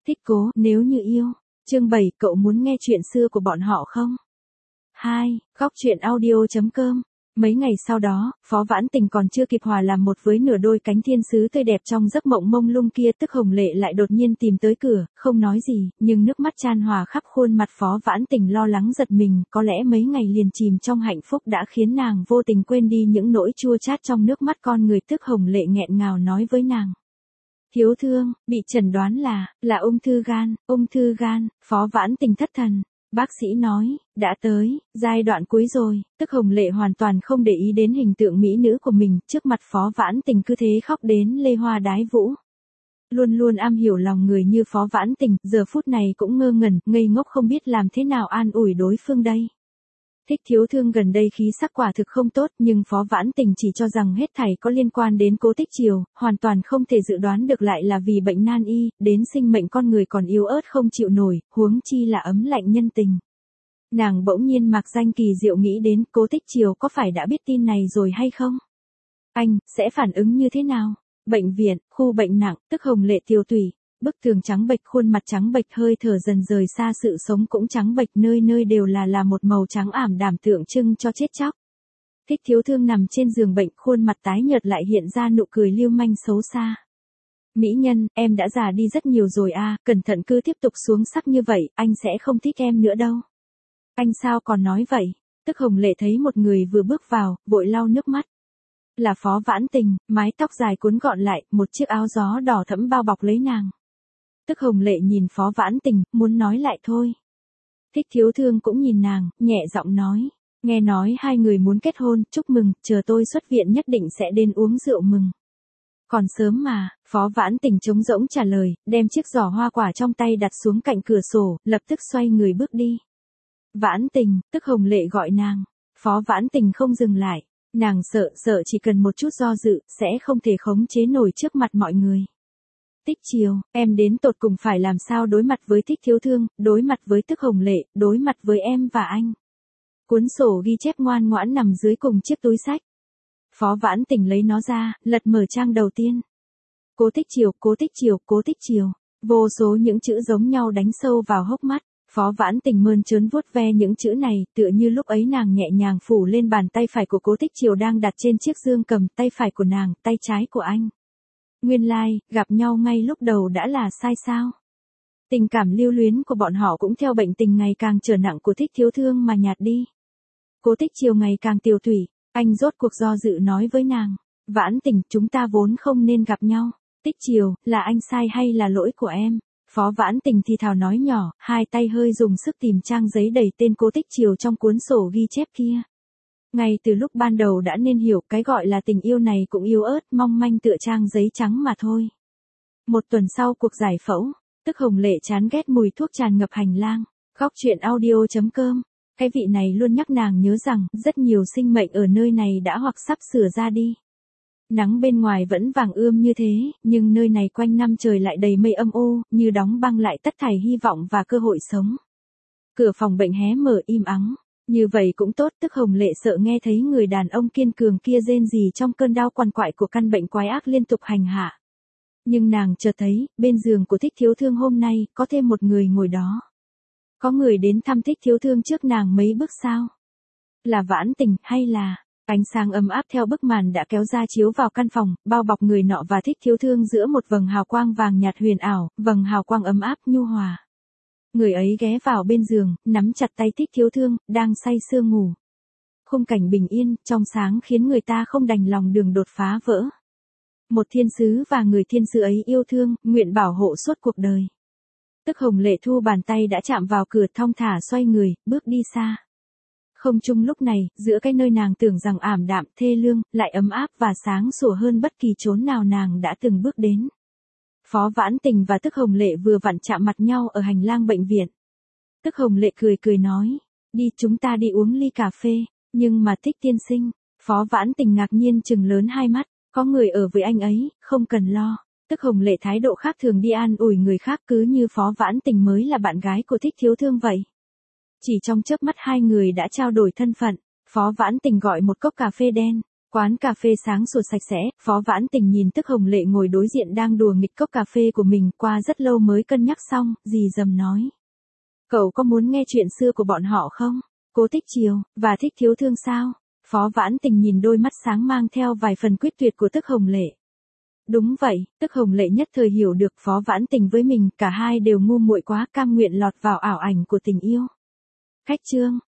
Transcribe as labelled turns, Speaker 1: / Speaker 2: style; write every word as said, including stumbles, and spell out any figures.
Speaker 1: Thích cố, nếu như yêu. Chương bảy, cậu muốn nghe chuyện xưa của bọn họ không? hai. Góc truyện audio chấm com. Mấy ngày sau đó, Phó Vãn Tình còn chưa kịp hòa làm một với nửa đôi cánh thiên sứ tươi đẹp trong giấc mộng mông lung kia, tức Hồng Lệ lại đột nhiên tìm tới cửa, không nói gì, nhưng nước mắt chan hòa khắp khuôn mặt. Phó Vãn Tình lo lắng giật mình, có lẽ mấy ngày liền chìm trong hạnh phúc đã khiến nàng vô tình quên đi những nỗi chua chát trong nước mắt con người. Tức Hồng Lệ nghẹn ngào nói với nàng. Thiếu thương, bị chẩn đoán là, là ung thư gan, ung thư gan. Phó Vãn Tình thất thần. Bác sĩ nói, đã tới, giai đoạn cuối rồi. Tức Hồng Lệ hoàn toàn không để ý đến hình tượng mỹ nữ của mình, trước mặt Phó Vãn Tình cứ thế khóc đến lê hoa đái vũ. Luôn luôn am hiểu lòng người như Phó Vãn Tình, giờ phút này cũng ngơ ngẩn, ngây ngốc không biết làm thế nào an ủi đối phương đây. Thích thiếu thương gần đây khí sắc quả thực không tốt, nhưng Phó Vãn Tình chỉ cho rằng hết thảy có liên quan đến Cố Tích Triều, hoàn toàn không thể dự đoán được lại là vì bệnh nan y, đến sinh mệnh con người còn yếu ớt không chịu nổi, huống chi là ấm lạnh nhân tình. Nàng bỗng nhiên mạc danh kỳ diệu nghĩ đến Cố Tích Triều có phải đã biết tin này rồi hay không? Anh, sẽ phản ứng như thế nào? Bệnh viện, khu bệnh nặng, Tức Hồng Lệ tiêu tùy. Bức tường trắng bệch, khuôn mặt trắng bệch, hơi thở dần rời xa, sự sống cũng trắng bệch, nơi nơi đều là là một màu trắng ảm đạm tượng trưng cho chết chóc. Thích thiếu thương nằm trên giường bệnh, khuôn mặt tái nhợt lại hiện ra nụ cười lưu manh xấu xa. Mỹ nhân, em đã già đi rất nhiều rồi à, cẩn thận cứ tiếp tục xuống sắc như vậy, anh sẽ không thích em nữa đâu. Anh sao còn nói vậy? Tức Hồng Lệ thấy một người vừa bước vào, vội lau nước mắt. Là Phó Vãn Tình, mái tóc dài cuốn gọn lại, một chiếc áo gió đỏ thẫm bao bọc lấy nàng. Tức Hồng Lệ nhìn Phó Vãn Tình, muốn nói lại thôi. Thích thiếu thương cũng nhìn nàng, nhẹ giọng nói. Nghe nói hai người muốn kết hôn, chúc mừng, chờ tôi xuất viện nhất định sẽ đến uống rượu mừng. Còn sớm mà, Phó Vãn Tình trống rỗng trả lời, đem chiếc giỏ hoa quả trong tay đặt xuống cạnh cửa sổ, lập tức xoay người bước đi. Vãn Tình, Tức Hồng Lệ gọi nàng. Phó Vãn Tình không dừng lại, nàng sợ, sợ chỉ cần một chút do dự, sẽ không thể khống chế nổi trước mặt mọi người. Tích Triều, em đến tột cùng phải làm sao đối mặt với Thích thiếu thương, đối mặt với Tức Hồng Lệ, đối mặt với em và anh. Cuốn sổ ghi chép ngoan ngoãn nằm dưới cùng chiếc túi sách. Phó Vãn Tình lấy nó ra, lật mở trang đầu tiên. Cố Tích Triều, Cố Tích Triều, Cố Tích Triều. Vô số những chữ giống nhau đánh sâu vào hốc mắt. Phó Vãn Tình mơn trớn vuốt ve những chữ này, tựa như lúc ấy nàng nhẹ nhàng phủ lên bàn tay phải của Cố Tích Triều đang đặt trên chiếc dương cầm, tay phải của nàng, tay trái của anh. Nguyên lai, like, gặp nhau ngay lúc đầu đã là sai sao? Tình cảm lưu luyến của bọn họ cũng theo bệnh tình ngày càng trở nặng của Thích thiếu thương mà nhạt đi. Cố Tích Triều ngày càng tiều tụy, anh rốt cuộc do dự nói với nàng. Vãn Tình, chúng ta vốn không nên gặp nhau. Tích Triều, là anh sai hay là lỗi của em? Phó Vãn Tình thì thào nói nhỏ, hai tay hơi dùng sức tìm trang giấy đầy tên Cố Tích Triều trong cuốn sổ ghi chép kia. Ngay từ lúc ban đầu đã nên hiểu, cái gọi là tình yêu này cũng yếu ớt, mong manh tựa trang giấy trắng mà thôi. Một tuần sau cuộc giải phẫu, Tức Hồng Lệ chán ghét mùi thuốc tràn ngập hành lang. Góc truyện audio chấm com. Cái vị này luôn nhắc nàng nhớ rằng, rất nhiều sinh mệnh ở nơi này đã hoặc sắp sửa ra đi. Nắng bên ngoài vẫn vàng ươm như thế, nhưng nơi này quanh năm trời lại đầy mây âm u, như đóng băng lại tất thảy hy vọng và cơ hội sống. Cửa phòng bệnh hé mở im ắng. Như vậy cũng tốt, Tức Hồng Lệ sợ nghe thấy người đàn ông kiên cường kia rên rỉ trong cơn đau quằn quại của căn bệnh quái ác liên tục hành hạ. Nhưng nàng chợt thấy, bên giường của Thích thiếu thương hôm nay, có thêm một người ngồi đó. Có người đến thăm Thích thiếu thương trước nàng mấy bước sao? Là Vãn Tình, hay là... Ánh sáng ấm áp theo bức màn đã kéo ra chiếu vào căn phòng, bao bọc người nọ và Thích thiếu thương giữa một vầng hào quang vàng nhạt huyền ảo, vầng hào quang ấm áp nhu hòa. Người ấy ghé vào bên giường, nắm chặt tay Thích thiếu thương, đang say sưa ngủ. Khung cảnh bình yên, trong sáng khiến người ta không đành lòng đường đột phá vỡ. Một thiên sứ và người thiên sứ ấy yêu thương, nguyện bảo hộ suốt cuộc đời. Tức Hồng Lệ thu bàn tay đã chạm vào cửa, thong thả xoay người, bước đi xa. Không chung lúc này, giữa cái nơi nàng tưởng rằng ảm đạm, thê lương, lại ấm áp và sáng sủa hơn bất kỳ chốn nào nàng đã từng bước đến. Phó Vãn Tình và Tức Hồng Lệ vừa vặn chạm mặt nhau ở hành lang bệnh viện. Tức Hồng Lệ cười cười nói, đi chúng ta đi uống ly cà phê, nhưng mà Thích tiên sinh. Phó Vãn Tình ngạc nhiên trừng lớn hai mắt, có người ở với anh ấy, không cần lo. Tức Hồng Lệ thái độ khác thường đi an ủi người khác, cứ như Phó Vãn Tình mới là bạn gái của Thích thiếu thương vậy. Chỉ trong chớp mắt hai người đã trao đổi thân phận. Phó Vãn Tình gọi một cốc cà phê đen, Quán cà phê sáng sủa sạch sẽ, Phó Vãn Tình nhìn Tức Hồng Lệ ngồi đối diện đang đùa nghịch cốc cà phê của mình, qua rất lâu mới cân nhắc xong, dì dầm nói. Cậu có muốn nghe chuyện xưa của bọn họ không? Cố Tích Triều, và Thích Thiếu Thương sao? Phó Vãn Tình nhìn đôi mắt sáng mang theo vài phần quyết tuyệt của Tức Hồng Lệ. Đúng vậy, Tức Hồng Lệ nhất thời hiểu được Phó Vãn Tình với mình, cả hai đều ngu muội quá, cam nguyện lọt vào ảo ảnh của tình yêu. Khách chương